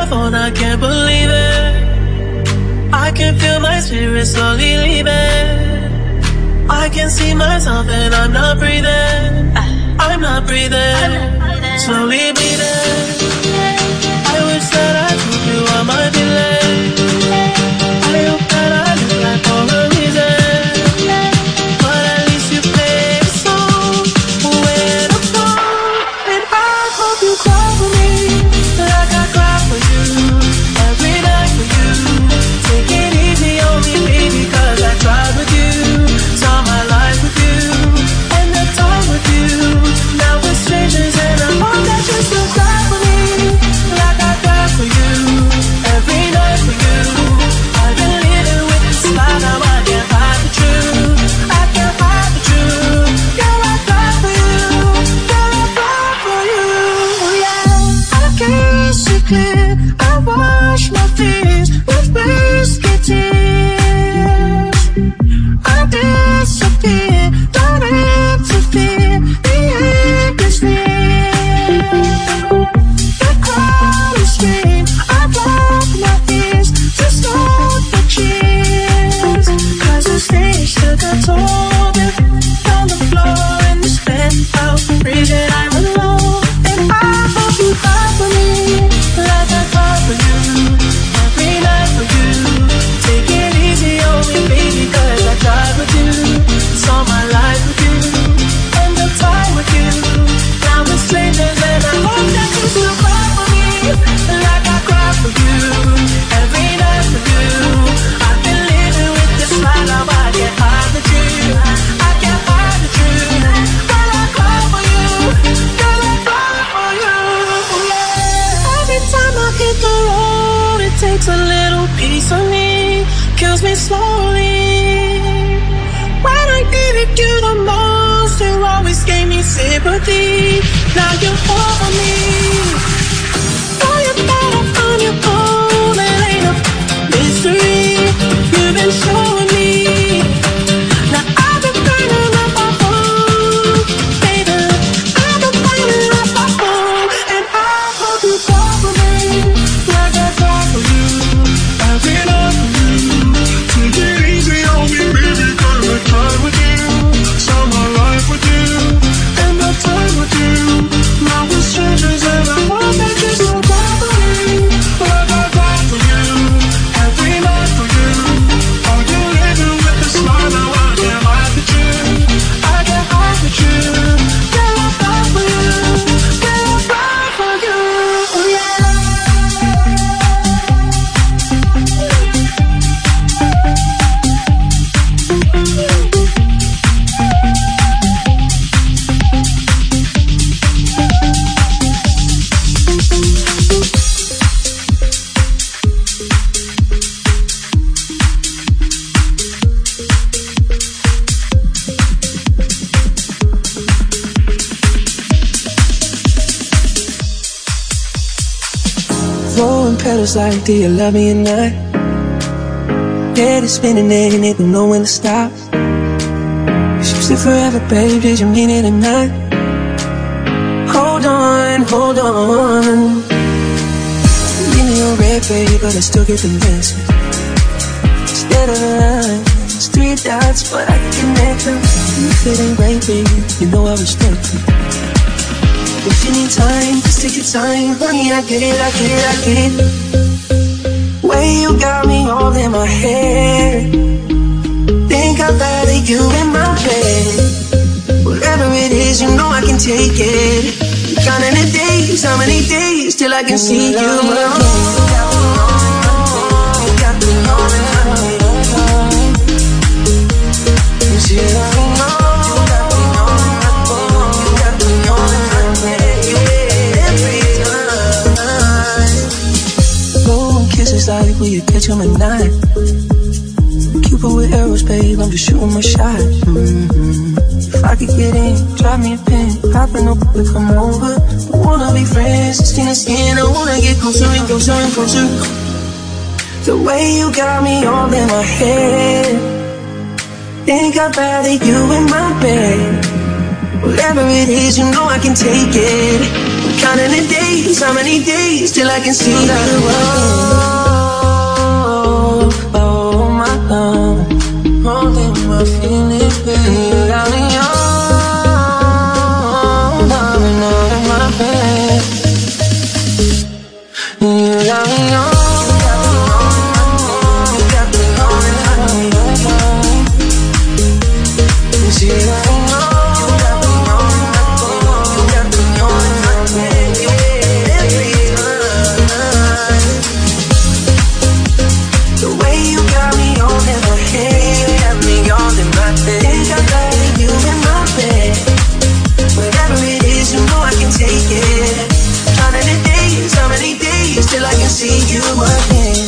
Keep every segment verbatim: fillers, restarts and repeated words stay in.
phone, I can't believe it. I can feel my spirit slowly leaving. I can see myself and I'm not breathing. I'm not breathing, slowly breathing. I wish that I told you I might be late. I hope that I look like for a reason. But at least you played a song when I'm gone. And I hope you cry for me like I cry for you every night for you. Take it easy on me, baby, cause I tried with you. Saw my life with you and the time with you. Now we're strangers and I hope that you still cry for me like I cry for you every night for you. I've been living with this lie, now I can't hide the truth. I can't hide the truth. Girl, I cry for you. Girl, I cry for you. Yeah, I can see clear. I wash my fears with whiskey tears. I disappear, don't interfere. The end is near. I cry and scream, I block my ears to stop the cheers. Cause the stage took a toll on the floor in this penthouse, breathing I'm alone. And I hope you cry for me like I cry for you every night for you. Take it easy on me, baby, cause I tried with you. Saw my life with you and the time with you. Now we're strangers and I hope that you still cry for me like I cry for you every night for you. I've been living with this lie, now I can't hide the truth. I can't hide the truth. Girl, I cry for you. Girl, I cry for you. Yeah. Every time I hit the road, it takes a little piece of me, kills me slowly. When I needed you the most, you always gave me sympathy. Now you're over me. Know you thought I'm on your own, it ain't a mystery. You've been showing me. Now I've been burning up my phone, baby. I've been burning up my phone. And I hope you call for me like I cry for you every night for you. Take it easy on me, baby, cause I tried with you. Saw my life with you and the time with you. Now we're strangers and I hope that you still cry for me like I cry for you every night for you. Are you living with this lie? Now I can't hide the truth. I can't hide the truth. Girl, I cry for you. Girl, I cry for you. Yeah. Throwing petals like, do you love me or not? Head is spinning there and they don't know when to stop. Is you still forever, babe, did you mean it or not? Hold on, hold on. Leave me on red, baby, but I still get the message. Instead of lines, three dots, but I can connect them. If it ain't right, baby, you know I respect you. If you need time, just take your time. Honey, I get it, I get it, I get it. Way you got me all in my head. Think I'd rather you in my bed. Whatever it is, you know I can take it. Counting the days, how many days till I can see you again. You got me on and on. You got me on. Kisses like will you catch them at night? Cupid with arrows, babe, I'm just shooting my shot. Mm-hmm. If I could get in, drop me a pin, popping up to come over. I wanna be friends, skin to skin, I wanna get closer and closer and closer. The way you got me all in my head. Think I'd rather you in my bed. Whatever it is, you know I can take it. I'm counting the days, days, how many days till I can see you again? Oh, oh my love, holding my feelings, baby. You got me on, loving all in my bed. You got me on. Till I can see you again.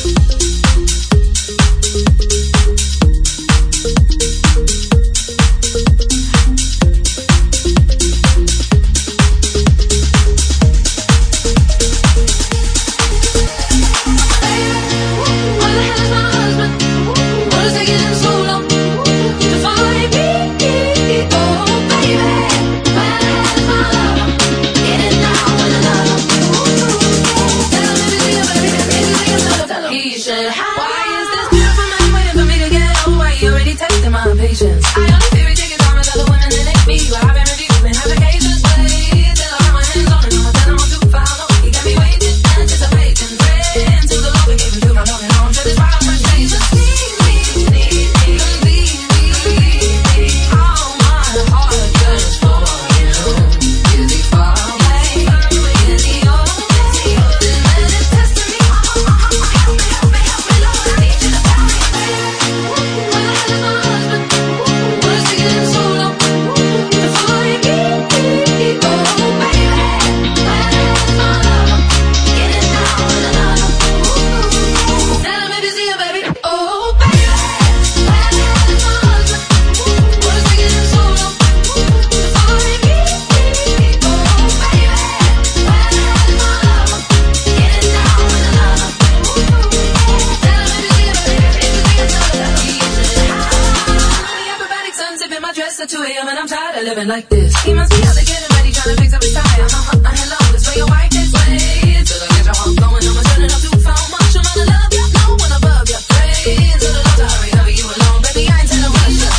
Like this, he must be out there getting ready, trying to fix up his tire. Uh-huh, uh, hello, that's where your wife is. Wait till I get your heart going, I'ma turn it up too far. Much I'm gonna love you, no one above you. Pray to the Lord to hurry, hurry you along, baby. I ain't telling what you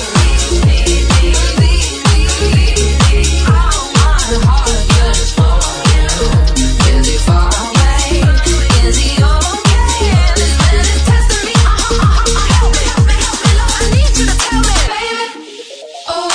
all my heart yearns for you. Is he far away? Is he okay? This man is testing me. Uh-huh, uh-huh, help me, help me, help me, Lord. I need you to tell me, baby. Oh.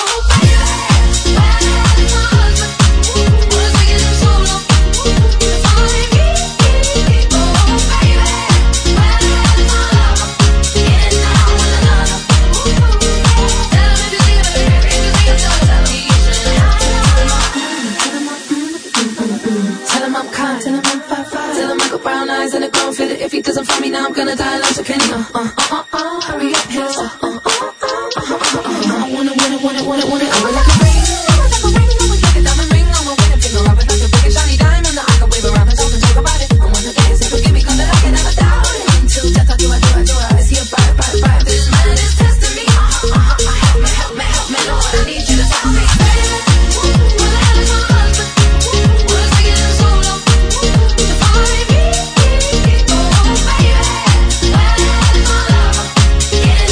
If he doesn't find me now, I'm gonna die like a penny. Uh, uh, uh, uh, hurry up, here. Uh, uh, uh, uh, uh, uh, uh, I wanna, wanna, wanna, wanna, wanna. I would like a ring, I would like a ring, I would like a diamond ring. I'm a winning finger, I would like a big shiny diamond that I can wave around and talk and talk about it. I wanna dance, if you give me come that I can never doubt it. Until death, I do, I do, I do, I see a bite, bite, bite. This man is testing me. Uh, uh, uh, uh, help me, help me, help me, Lord. I need you to tell me. What the hell is my husband? What is taking him so long to find me? Oh, baby, where is my lover?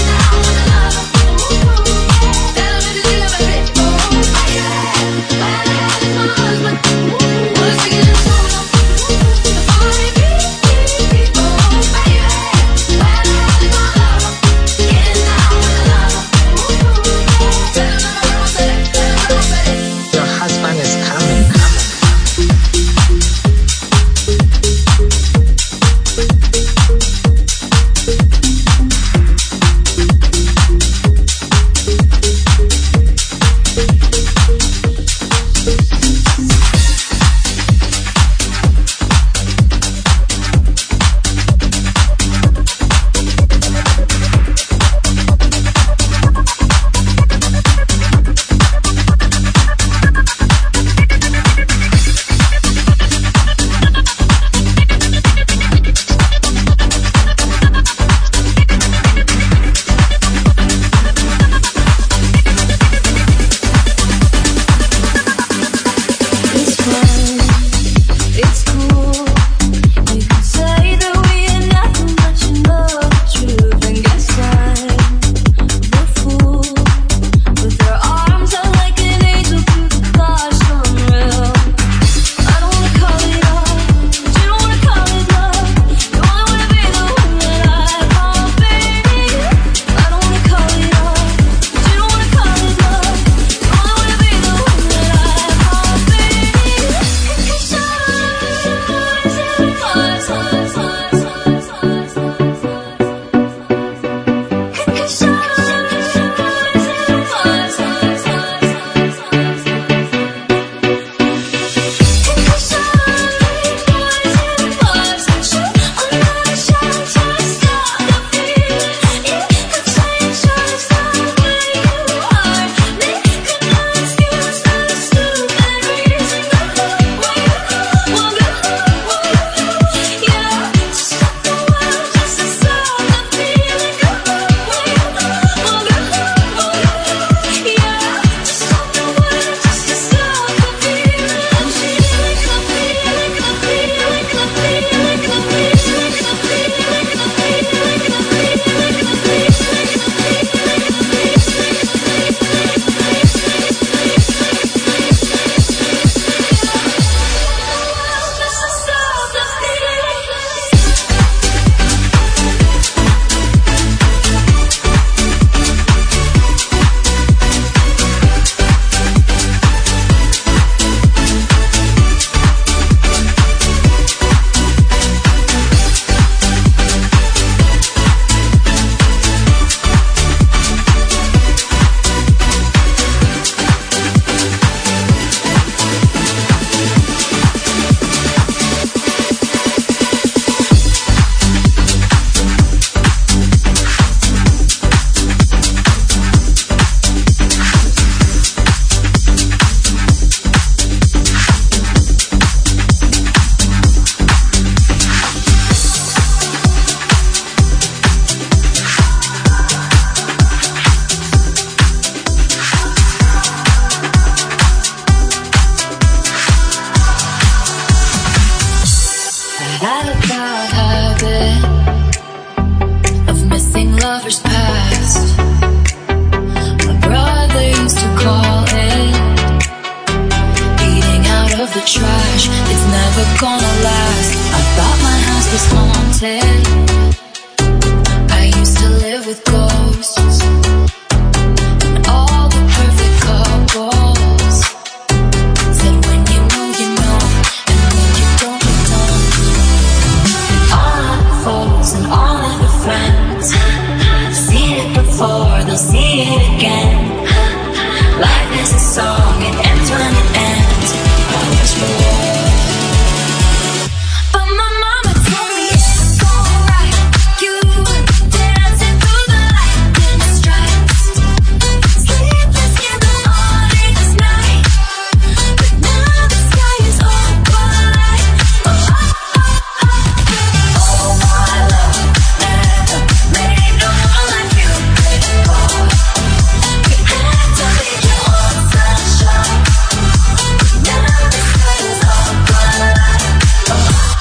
had a bad habit of missing lovers past. My brother used to call it eating out of the trash. It's never gonna last. I thought my house was haunted. I used to live with ghosts and all the perfect couples said when you know you know, and when you don't you don't. All of the foes and all of the friends, seen it before, they'll see it again. Life is a song, it ends when it ends. I wish for war, but my mama told me it's alright. You were dancing through the lightning strikes, sleepless in the morning this night, but now the sky is all white. Oh, oh, oh, oh. Oh, my love, never made no one like you before. You had to leave your own sunshine, but now the sky is all white. Oh, oh, oh.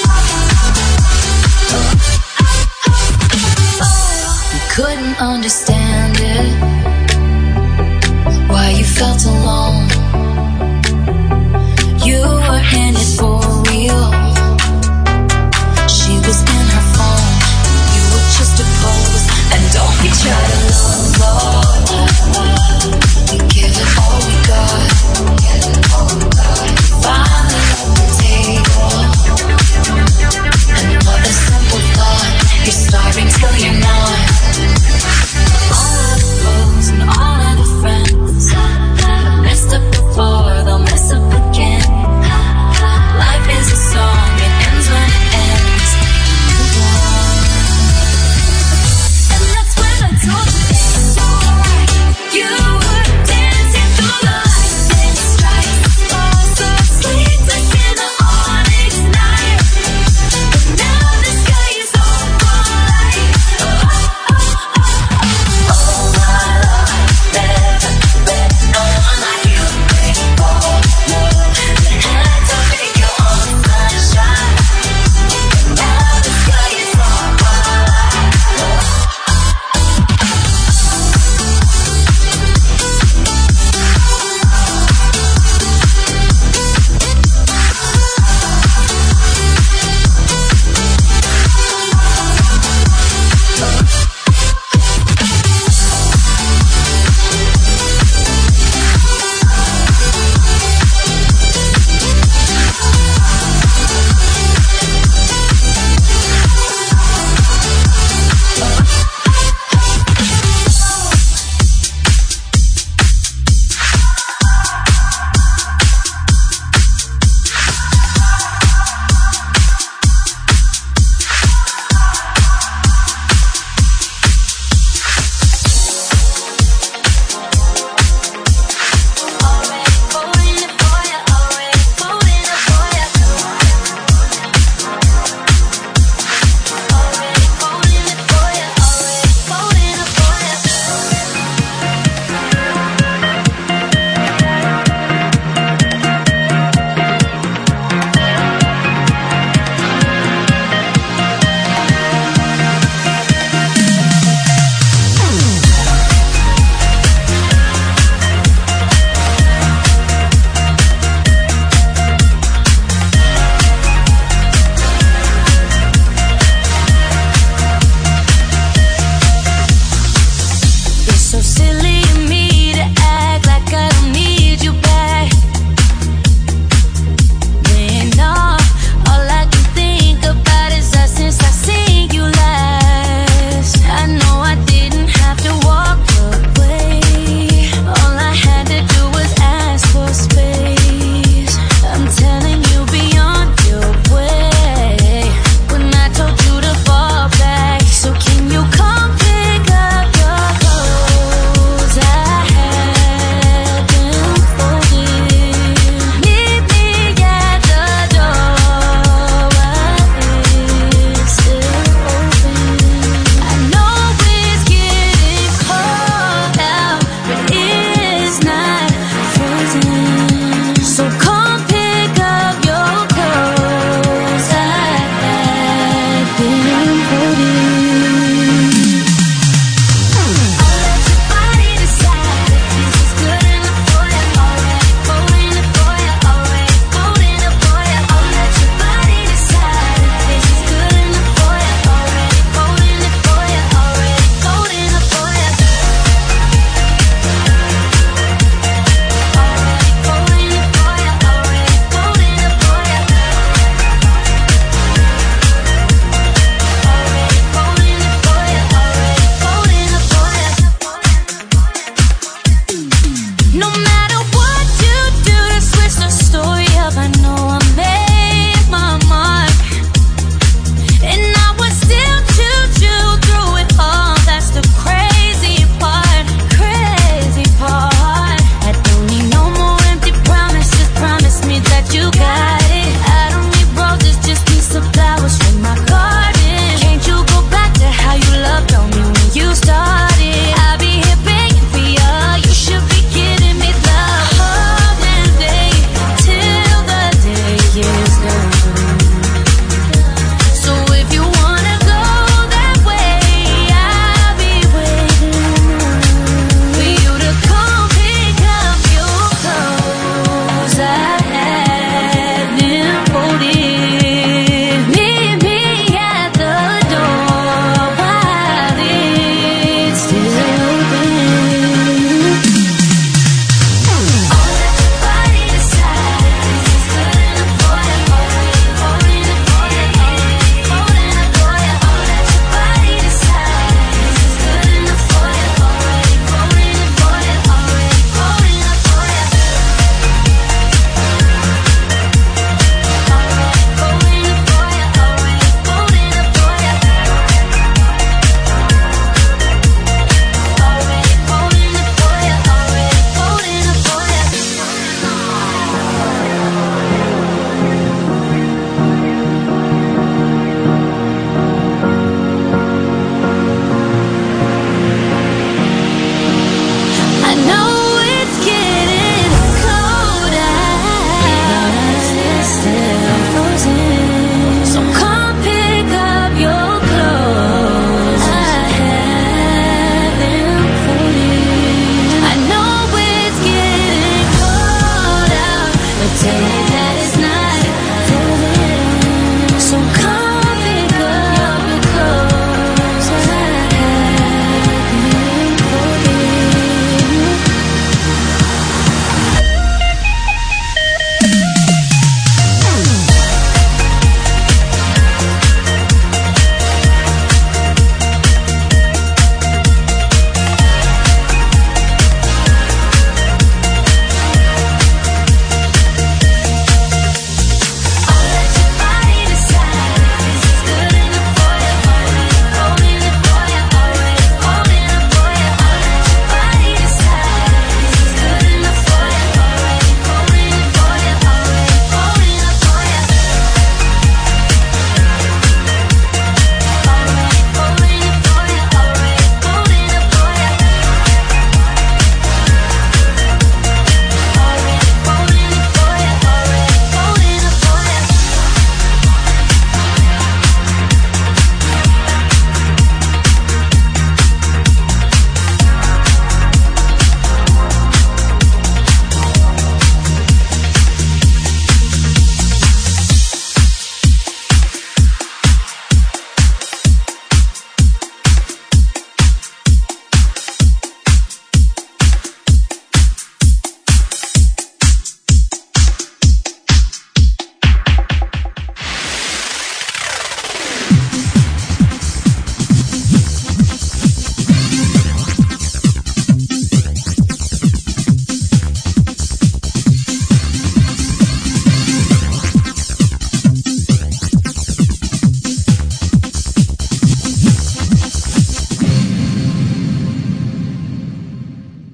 You couldn't understand